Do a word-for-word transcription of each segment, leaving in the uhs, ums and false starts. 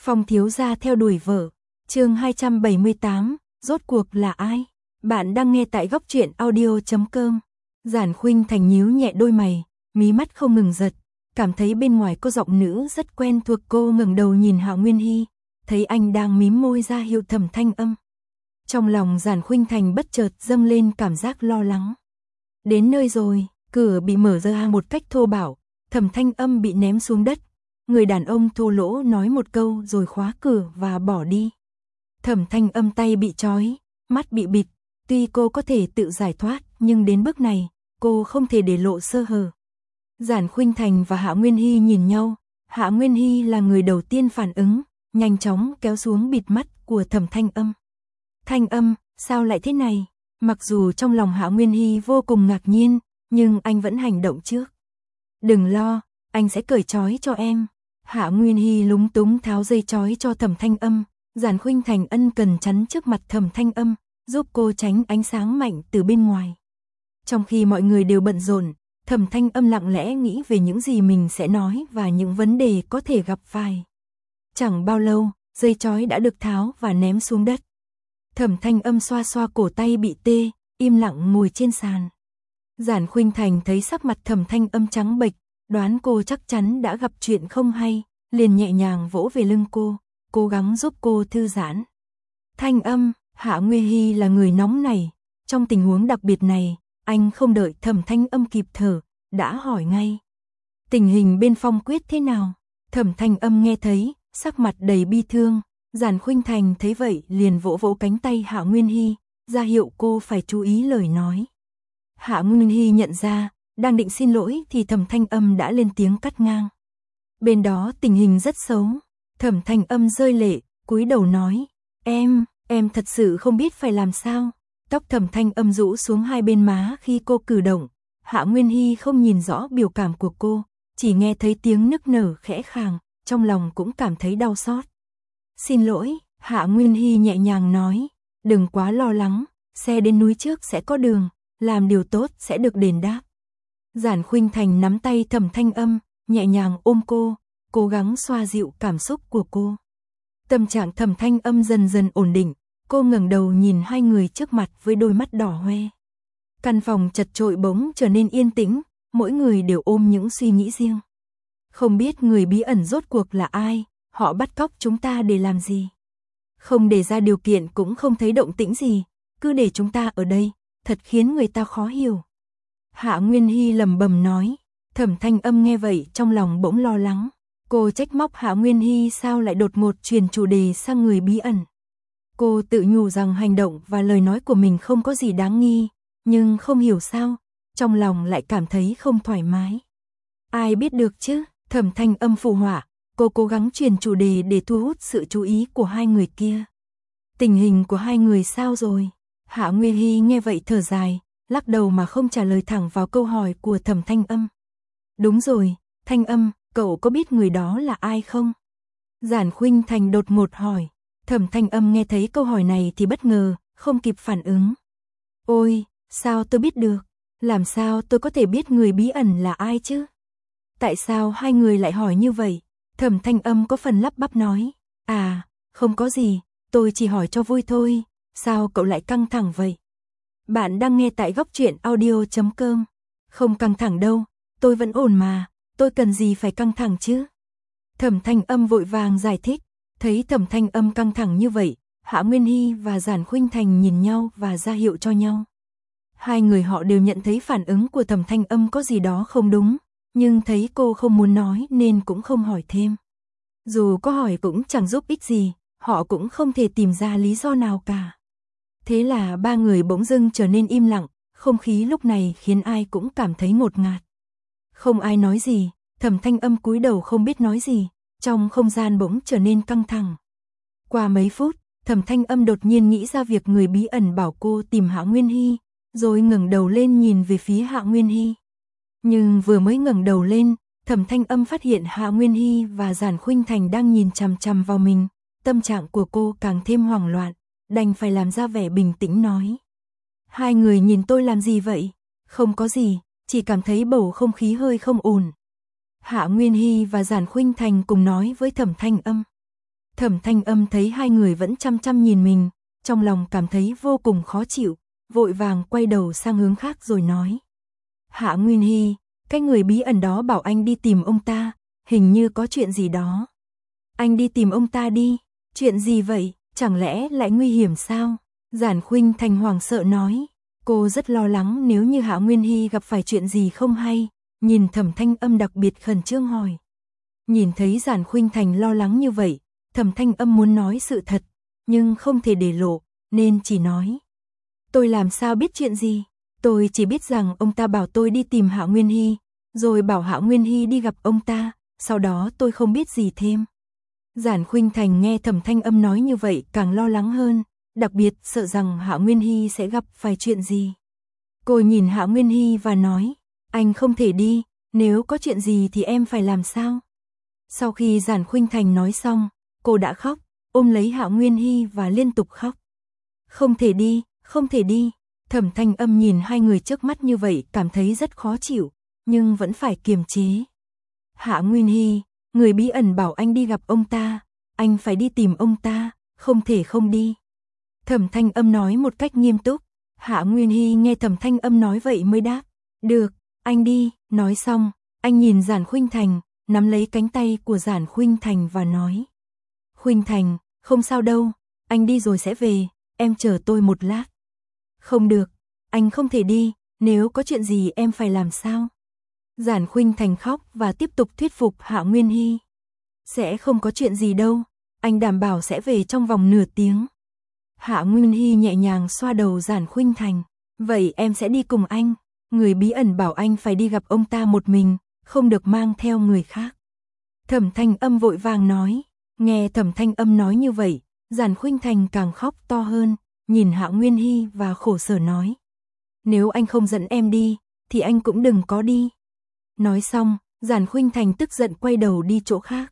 Phong thiếu gia theo đuổi vợ. Chương hai trăm bảy mươi tám, rốt cuộc là ai? Bạn đang nghe tại góc truyện audio chấm com. Giản Khuynh Thành nhíu nhẹ đôi mày, mí mắt không ngừng giật, cảm thấy bên ngoài có giọng nữ rất quen thuộc. Cô ngẩng đầu nhìn Hạ Nguyên Hy, thấy anh đang mím môi ra hiệu Thẩm Thanh Âm. Trong lòng Giản Khuynh Thành bất chợt dâng lên cảm giác lo lắng. Đến nơi rồi, cửa bị mở ra một cách thô bạo, Thẩm Thanh Âm bị ném xuống đất. Người đàn ông thô lỗ nói một câu rồi khóa cửa và bỏ đi. Thẩm Thanh Âm tay bị trói, mắt bị bịt, tuy cô có thể tự giải thoát, nhưng đến bước này, cô không thể để lộ sơ hở. Giản Khuynh Thành và Hạ Nguyên Hy nhìn nhau, Hạ Nguyên Hy là người đầu tiên phản ứng, nhanh chóng kéo xuống bịt mắt của Thẩm Thanh Âm. Thanh Âm, sao lại thế này? Mặc dù trong lòng Hạ Nguyên Hy vô cùng ngạc nhiên, nhưng anh vẫn hành động trước. Đừng lo, anh sẽ cởi trói cho em. Hạ Nguyên Hy lúng túng tháo dây trói cho Thẩm Thanh Âm, Giản Khuynh Thành ân cần chắn trước mặt Thẩm Thanh Âm, giúp cô tránh ánh sáng mạnh từ bên ngoài. Trong khi mọi người đều bận rộn, Thẩm Thanh Âm lặng lẽ nghĩ về những gì mình sẽ nói và những vấn đề có thể gặp phải. Chẳng bao lâu, dây trói đã được tháo và ném xuống đất. Thẩm Thanh Âm xoa xoa cổ tay bị tê, im lặng ngồi trên sàn. Giản Khuynh Thành thấy sắc mặt Thẩm Thanh Âm trắng bệch, đoán cô chắc chắn đã gặp chuyện không hay, liền nhẹ nhàng vỗ về lưng cô, cố gắng giúp cô thư giãn. Thanh Âm, Hạ Nguyên Hy là người nóng này, trong tình huống đặc biệt này, anh không đợi Thẩm Thanh Âm kịp thở, đã hỏi ngay. Tình hình bên Phong Quyết thế nào? Thẩm Thanh Âm nghe thấy, sắc mặt đầy bi thương, Giản Khuynh Thành thấy vậy liền vỗ vỗ cánh tay Hạ Nguyên Hy, ra hiệu cô phải chú ý lời nói. Hạ Nguyên Hy nhận ra, đang định xin lỗi thì Thẩm Thanh Âm đã lên tiếng cắt ngang. Bên đó tình hình rất xấu. Thẩm Thanh Âm rơi lệ, cúi đầu nói, em, em thật sự không biết phải làm sao. Tóc Thẩm Thanh Âm rũ xuống hai bên má khi cô cử động. Hạ Nguyên Hy không nhìn rõ biểu cảm của cô, chỉ nghe thấy tiếng nức nở khẽ khàng, trong lòng cũng cảm thấy đau xót. Xin lỗi, Hạ Nguyên Hy nhẹ nhàng nói, đừng quá lo lắng, xe đến núi trước sẽ có đường, làm điều tốt sẽ được đền đáp. Giản Khuynh Thành nắm tay Thẩm Thanh Âm, nhẹ nhàng ôm cô, cố gắng xoa dịu cảm xúc của cô. Tâm trạng Thẩm Thanh Âm dần dần ổn định, cô ngẩng đầu nhìn hai người trước mặt với đôi mắt đỏ hoe. Căn phòng chật chội bỗng trở nên yên tĩnh, mỗi người đều ôm những suy nghĩ riêng. Không biết người bí ẩn rốt cuộc là ai, họ bắt cóc chúng ta để làm gì? Không đề ra điều kiện cũng không thấy động tĩnh gì, cứ để chúng ta ở đây, thật khiến người ta khó hiểu. Hạ Nguyên Hy lẩm bẩm nói. Thẩm Thanh Âm nghe vậy trong lòng bỗng lo lắng. Cô trách móc Hạ Nguyên Hy sao lại đột ngột chuyển chủ đề sang người bí ẩn. Cô tự nhủ rằng hành động và lời nói của mình không có gì đáng nghi, nhưng không hiểu sao, trong lòng lại cảm thấy không thoải mái. Ai biết được chứ? Thẩm Thanh Âm phụ họa, cô cố gắng chuyển chủ đề để thu hút sự chú ý của hai người kia. Tình hình của hai người sao rồi? Hạ Nguyên Hy nghe vậy thở dài, lắc đầu mà không trả lời thẳng vào câu hỏi của Thẩm Thanh Âm. Đúng rồi, Thanh Âm, cậu có biết người đó là ai không? Giản Khuynh Thành đột ngột hỏi. Thẩm Thanh Âm nghe thấy câu hỏi này thì bất ngờ, không kịp phản ứng. Ôi, sao tôi biết được? Làm sao tôi có thể biết người bí ẩn là ai chứ? Tại sao hai người lại hỏi như vậy? Thẩm Thanh Âm có phần lắp bắp nói. À, không có gì, tôi chỉ hỏi cho vui thôi. Sao cậu lại căng thẳng vậy? Bạn đang nghe tại góc truyện audio chấm com. Không căng thẳng đâu, tôi vẫn ổn mà, tôi cần gì phải căng thẳng chứ? Thẩm Thanh Âm vội vàng giải thích. Thấy Thẩm Thanh Âm căng thẳng như vậy, Hạ Nguyên Hy và Giản Khuynh Thành nhìn nhau và ra hiệu cho nhau. Hai người họ đều nhận thấy phản ứng của Thẩm Thanh Âm có gì đó không đúng, nhưng thấy cô không muốn nói nên cũng không hỏi thêm. Dù có hỏi cũng chẳng giúp ích gì, họ cũng không thể tìm ra lý do nào cả. Thế là ba người bỗng dưng trở nên im lặng, không khí lúc này khiến ai cũng cảm thấy ngột ngạt. Không ai nói gì, Thẩm Thanh Âm cúi đầu không biết nói gì, trong không gian bỗng trở nên căng thẳng. Qua mấy phút, Thẩm Thanh Âm đột nhiên nghĩ ra việc người bí ẩn bảo cô tìm Hạ Nguyên Hy, rồi ngẩng đầu lên nhìn về phía Hạ Nguyên Hy. Nhưng vừa mới ngẩng đầu lên, Thẩm Thanh Âm phát hiện Hạ Nguyên Hy và Giản Khuynh Thành đang nhìn chằm chằm vào mình, tâm trạng của cô càng thêm hoảng loạn, đành phải làm ra vẻ bình tĩnh nói. Hai người nhìn tôi làm gì vậy? Không có gì, chỉ cảm thấy bầu không khí hơi không ổn. Hạ Nguyên Hy và Giản Khuynh Thành cùng nói với Thẩm Thanh Âm. Thẩm Thanh Âm thấy hai người vẫn chăm chăm nhìn mình, trong lòng cảm thấy vô cùng khó chịu, vội vàng quay đầu sang hướng khác rồi nói. Hạ Nguyên Hy, cái người bí ẩn đó bảo anh đi tìm ông ta, hình như có chuyện gì đó. Anh đi tìm ông ta đi, chuyện gì vậy, chẳng lẽ lại nguy hiểm sao? Giản Khuynh Thành hoảng sợ nói, cô rất lo lắng nếu như Hạ Nguyên Hy gặp phải chuyện gì không hay, nhìn Thẩm Thanh Âm đặc biệt khẩn trương hỏi. Nhìn thấy Giản Khuynh Thành lo lắng như vậy, Thẩm Thanh Âm muốn nói sự thật, nhưng không thể để lộ, nên chỉ nói. Tôi làm sao biết chuyện gì, tôi chỉ biết rằng ông ta bảo tôi đi tìm Hạ Nguyên Hy, rồi bảo Hạ Nguyên Hy đi gặp ông ta, sau đó tôi không biết gì thêm. Giản Khuynh Thành nghe Thẩm Thanh Âm nói như vậy càng lo lắng hơn, đặc biệt sợ rằng Hạ Nguyên Hy sẽ gặp phải chuyện gì. Cô nhìn Hạ Nguyên Hy và nói, anh không thể đi, nếu có chuyện gì thì em phải làm sao? Sau khi Giản Khuynh Thành nói xong, cô đã khóc, ôm lấy Hạ Nguyên Hy và liên tục khóc. Không thể đi, không thể đi. Thẩm Thanh Âm nhìn hai người trước mắt như vậy cảm thấy rất khó chịu, nhưng vẫn phải kiềm chế. Hạ Nguyên Hy, người bí ẩn bảo anh đi gặp ông ta, anh phải đi tìm ông ta, không thể không đi. Thẩm Thanh Âm nói một cách nghiêm túc. Hạ Nguyên Hy nghe Thẩm Thanh Âm nói vậy mới đáp, được, anh đi. Nói xong, anh nhìn Giản Khuynh Thành, nắm lấy cánh tay của Giản Khuynh Thành và nói. Khuynh Thành, không sao đâu, anh đi rồi sẽ về, em chờ tôi một lát. Không được, anh không thể đi, nếu có chuyện gì em phải làm sao? Giản Khuynh Thành khóc và tiếp tục thuyết phục Hạ Nguyên Hy. Sẽ không có chuyện gì đâu, anh đảm bảo sẽ về trong vòng nửa tiếng. Hạ Nguyên Hy nhẹ nhàng xoa đầu Giản Khuynh Thành. Vậy em sẽ đi cùng anh, người bí ẩn bảo anh phải đi gặp ông ta một mình, không được mang theo người khác. Thẩm Thanh Âm vội vàng nói. Nghe Thẩm Thanh Âm nói như vậy, Giản Khuynh Thành càng khóc to hơn, nhìn Hạ Nguyên Hy và khổ sở nói. Nếu anh không dẫn em đi, thì anh cũng đừng có đi. Nói xong, Giản Khuynh Thành tức giận quay đầu đi chỗ khác.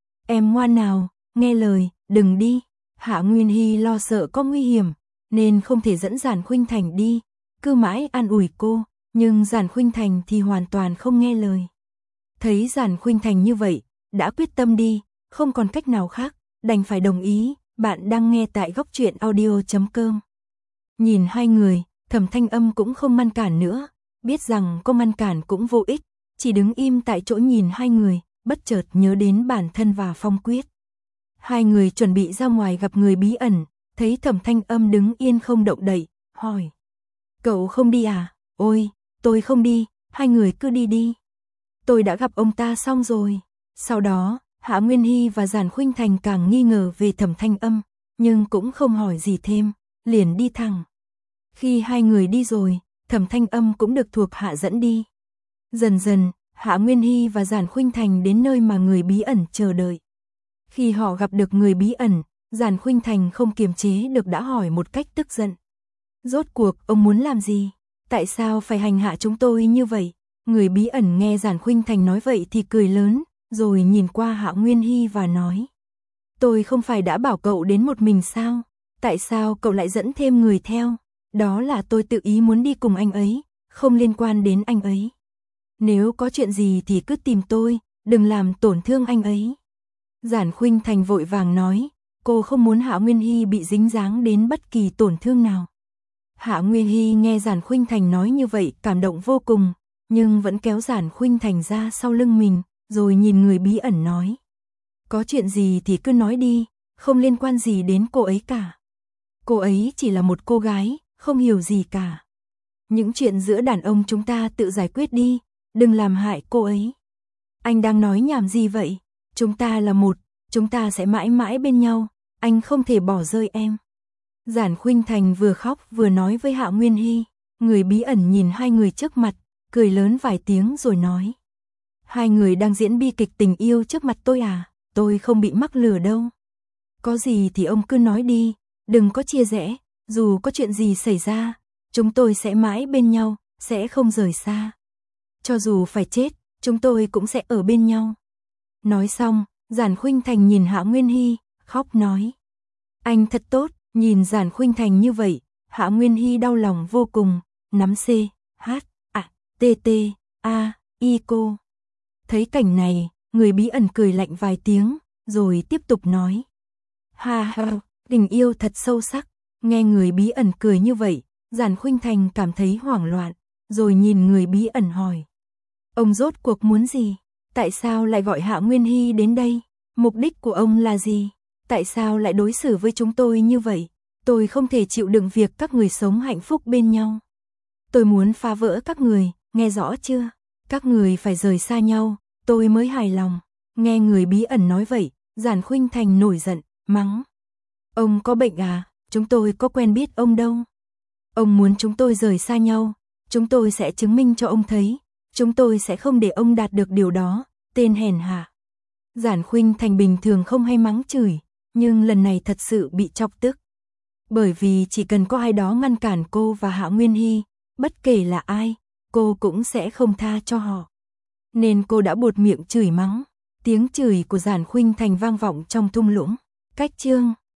Em ngoan nào, nghe lời, đừng đi. Hạ Nguyên Hy lo sợ có nguy hiểm, nên không thể dẫn Giản Khuynh Thành đi, cứ mãi an ủi cô, nhưng Giản Khuynh Thành thì hoàn toàn không nghe lời. Thấy Giản Khuynh Thành như vậy, đã quyết tâm đi, không còn cách nào khác, đành phải đồng ý. Bạn đang nghe tại góc truyện audio chấm com. Nhìn hai người, Thẩm Thanh Âm cũng không ngăn cản nữa, biết rằng cô ngăn cản cũng vô ích, chỉ đứng im tại chỗ nhìn hai người, bất chợt nhớ đến bản thân và Phong Quyết. Hai người chuẩn bị ra ngoài gặp người bí ẩn, thấy Thẩm Thanh Âm đứng yên không động đậy, hỏi. Cậu không đi à? Ôi, tôi không đi, hai người cứ đi đi. Tôi đã gặp ông ta xong rồi. Sau đó, Hạ Nguyên Hy và Giản Khuynh Thành càng nghi ngờ về Thẩm Thanh Âm, nhưng cũng không hỏi gì thêm, liền đi thẳng. Khi hai người đi rồi, Thẩm Thanh Âm cũng được thuộc hạ dẫn đi. Dần dần, Hạ Nguyên Hy và Giản Khuynh Thành đến nơi mà người bí ẩn chờ đợi. Khi họ gặp được người bí ẩn, Giản Khuynh Thành không kiềm chế được đã hỏi một cách tức giận. Rốt cuộc ông muốn làm gì? Tại sao phải hành hạ chúng tôi như vậy? Người bí ẩn nghe Giản Khuynh Thành nói vậy thì cười lớn, rồi nhìn qua Hạ Nguyên Hy và nói. Tôi không phải đã bảo cậu đến một mình sao? Tại sao cậu lại dẫn thêm người theo? Đó là tôi tự ý muốn đi cùng anh ấy, không liên quan đến anh ấy. Nếu có chuyện gì thì cứ tìm tôi, đừng làm tổn thương anh ấy. Giản Khuynh Thành vội vàng nói, cô không muốn Hạ Nguyên Hy bị dính dáng đến bất kỳ tổn thương nào. Hạ Nguyên Hy nghe Giản Khuynh Thành nói như vậy cảm động vô cùng, nhưng vẫn kéo Giản Khuynh Thành ra sau lưng mình, rồi nhìn người bí ẩn nói. Có chuyện gì thì cứ nói đi, không liên quan gì đến cô ấy cả. Cô ấy chỉ là một cô gái, không hiểu gì cả. Những chuyện giữa đàn ông chúng ta tự giải quyết đi, đừng làm hại cô ấy. Anh đang nói nhảm gì vậy? Chúng ta là một, chúng ta sẽ mãi mãi bên nhau, anh không thể bỏ rơi em. Giản Khuynh Thành vừa khóc vừa nói với Hạ Nguyên Hy, người bí ẩn nhìn hai người trước mặt, cười lớn vài tiếng rồi nói. Hai người đang diễn bi kịch tình yêu trước mặt tôi à, tôi không bị mắc lừa đâu. Có gì thì ông cứ nói đi, đừng có chia rẽ, dù có chuyện gì xảy ra, chúng tôi sẽ mãi bên nhau, sẽ không rời xa. Cho dù phải chết, chúng tôi cũng sẽ ở bên nhau. Nói xong, Giản Khuynh Thành nhìn Hạ Nguyên Hy, khóc nói. Anh thật tốt, nhìn Giản Khuynh Thành như vậy, Hạ Nguyên Hy đau lòng vô cùng, nắm C, H, A, T, T, A, I cô. Thấy cảnh này, người bí ẩn cười lạnh vài tiếng, rồi tiếp tục nói. Ha ha, tình yêu thật sâu sắc. Nghe người bí ẩn cười như vậy, Giản Khuynh Thành cảm thấy hoảng loạn, rồi nhìn người bí ẩn hỏi. Ông rốt cuộc muốn gì? Tại sao lại gọi Hạ Nguyên Hy đến đây? Mục đích của ông là gì? Tại sao lại đối xử với chúng tôi như vậy? Tôi không thể chịu đựng việc các người sống hạnh phúc bên nhau. Tôi muốn phá vỡ các người, nghe rõ chưa? Các người phải rời xa nhau, tôi mới hài lòng. Nghe người bí ẩn nói vậy, Giản Khuynh Thành nổi giận, mắng. Ông có bệnh à? Chúng tôi có quen biết ông đâu. Ông muốn chúng tôi rời xa nhau, chúng tôi sẽ chứng minh cho ông thấy. Chúng tôi sẽ không để ông đạt được điều đó, tên hèn hạ. Giản Khuynh Thành bình thường không hay mắng chửi, nhưng lần này thật sự bị chọc tức. Bởi vì chỉ cần có ai đó ngăn cản cô và Hạ Nguyên Hy, bất kể là ai, cô cũng sẽ không tha cho họ. Nên cô đã buột miệng chửi mắng. Tiếng chửi của Giản Khuynh Thành vang vọng trong thung lũng. Cách chương